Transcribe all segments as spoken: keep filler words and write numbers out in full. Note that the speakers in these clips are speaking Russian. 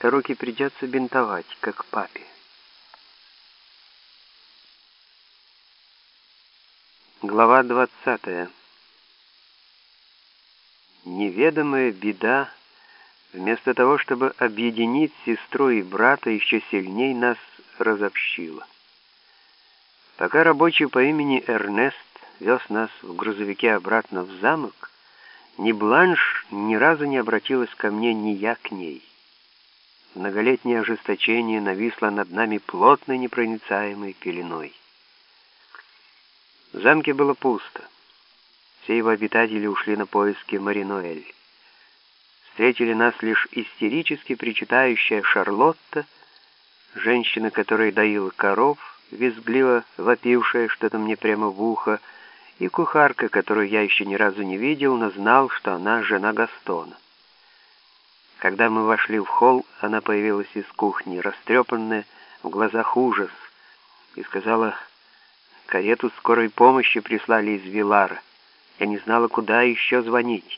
руки придется бинтовать, как папе. Глава двадцатая. Неведомая беда, вместо того, чтобы объединить сестру и брата, еще сильней нас разобщила. Пока рабочий по имени Эрнест вез нас в грузовике обратно в замок, ни Бланш ни разу не обратилась ко мне, ни я к ней. Многолетнее ожесточение нависло над нами плотной непроницаемой пеленой. В замке было пусто. Все его обитатели ушли на поиски Мари-Ноэль. Встретили нас лишь истерически причитающая Шарлотта, женщина, которая доила коров, визгливо вопившая что-то мне прямо в ухо, и кухарка, которую я еще ни разу не видел, но знал, что она жена Гастона. Когда мы вошли в холл, она появилась из кухни, растрепанная, в глазах ужас, и сказала: «Карету скорой помощи прислали из Вилара. Я не знала, куда еще звонить».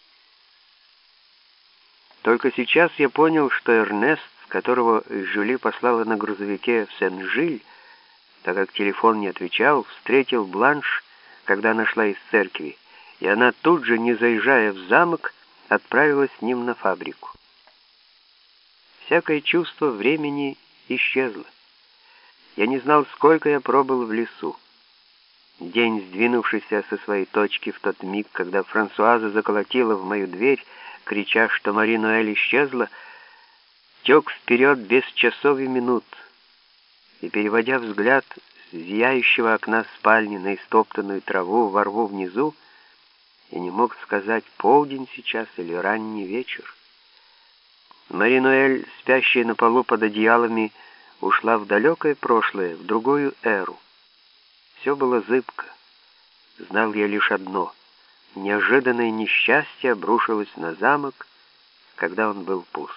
Только сейчас я понял, что Эрнест, которого Жюли послала на грузовике в Сен-Жиль, так как телефон не отвечал, встретил Бланш, когда она шла из церкви, и она тут же, не заезжая в замок, отправилась с ним на фабрику. Всякое чувство времени исчезло. Я не знал, сколько я пробыл в лесу. День, сдвинувшийся со своей точки в тот миг, когда Франсуаза заколотила в мою дверь, крича, что Мари-Ноэль исчезла, тек вперед без часов и минут, и, переводя взгляд с зияющего окна спальни на истоптанную траву во рву внизу, я не мог сказать, полдень сейчас или ранний вечер. Мари-Ноэль, спящая на полу под одеялами, ушла в далекое прошлое, в другую эру. Все было зыбко. Знал я лишь одно: неожиданное несчастье обрушилось на замок, когда он был пуст.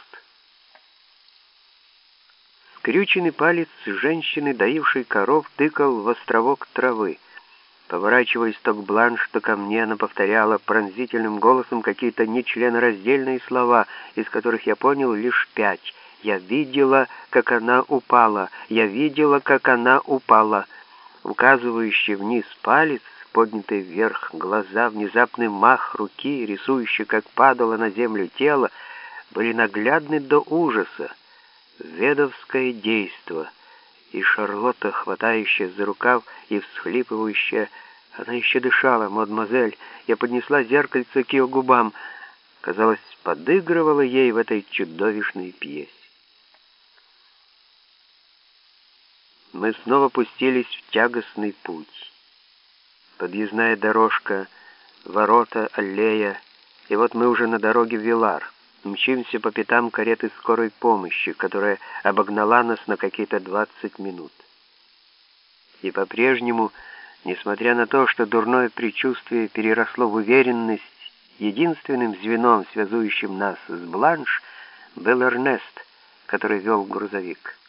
Скрюченный палец женщины, доившей коров, тыкал в островок травы. Поворачиваясь то к Бланш, то ко мне, она повторяла пронзительным голосом какие-то нечленораздельные слова, из которых я понял лишь пять. «Я видела, как она упала! Я видела, как она упала!» Указывающий вниз палец, поднятый вверх глаза, внезапный мах руки, рисующий, как падало на землю тело, были наглядны до ужаса. Ведовское действо. И Шарлотта, хватающая за рукав и всхлипывающая: «Она еще дышала, мадемуазель!» Я поднесла зеркальце к ее губам. Казалось, подыгрывала ей в этой чудовищной пьесе. Мы снова пустились в тягостный путь. Подъездная дорожка, ворота, аллея, и вот мы уже на дороге в Вилар. Мчимся по пятам кареты скорой помощи, которая обогнала нас на какие-то двадцать минут. И по-прежнему, несмотря на то, что дурное предчувствие переросло в уверенность, единственным звеном, связующим нас с Бланш, был Эрнест, который вел грузовик.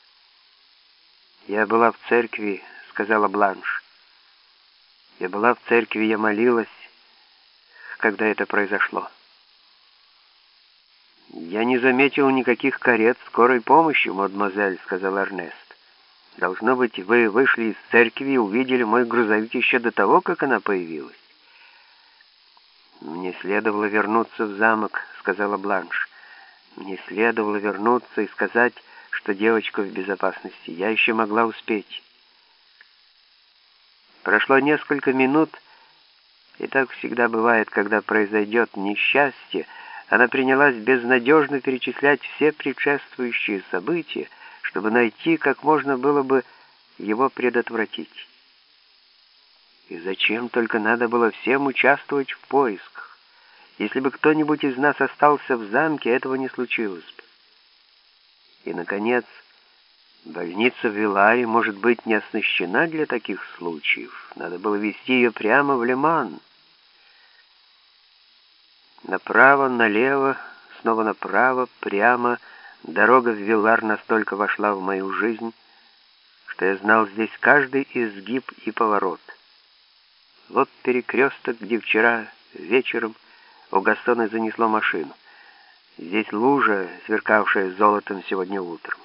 «Я была в церкви», — сказала Бланш. «Я была в церкви, я молилась, когда это произошло». «Я не заметил никаких карет скорой помощи, мадемуазель», — сказал Эрнест. «Должно быть, вы вышли из церкви и увидели мой грузовик еще до того, как она появилась». «Мне следовало вернуться в замок», — сказала Бланш. «Мне следовало вернуться и сказать, что девочка в безопасности. Я еще могла успеть». Прошло несколько минут, и так всегда бывает, когда произойдет несчастье. Она принялась безнадежно перечислять все предшествующие события, чтобы найти, как можно было бы его предотвратить. И зачем только надо было всем участвовать в поисках? Если бы кто-нибудь из нас остался в замке, этого не случилось бы. И, наконец, больница в Виларе, может быть, не оснащена для таких случаев. Надо было везти ее прямо в Леман. Направо, налево, снова направо, прямо. Дорога в Вилар настолько вошла в мою жизнь, что я знал здесь каждый изгиб и поворот. Вот перекресток, где вчера вечером у Гастона занесло машину. Здесь лужа, сверкавшая золотом сегодня утром.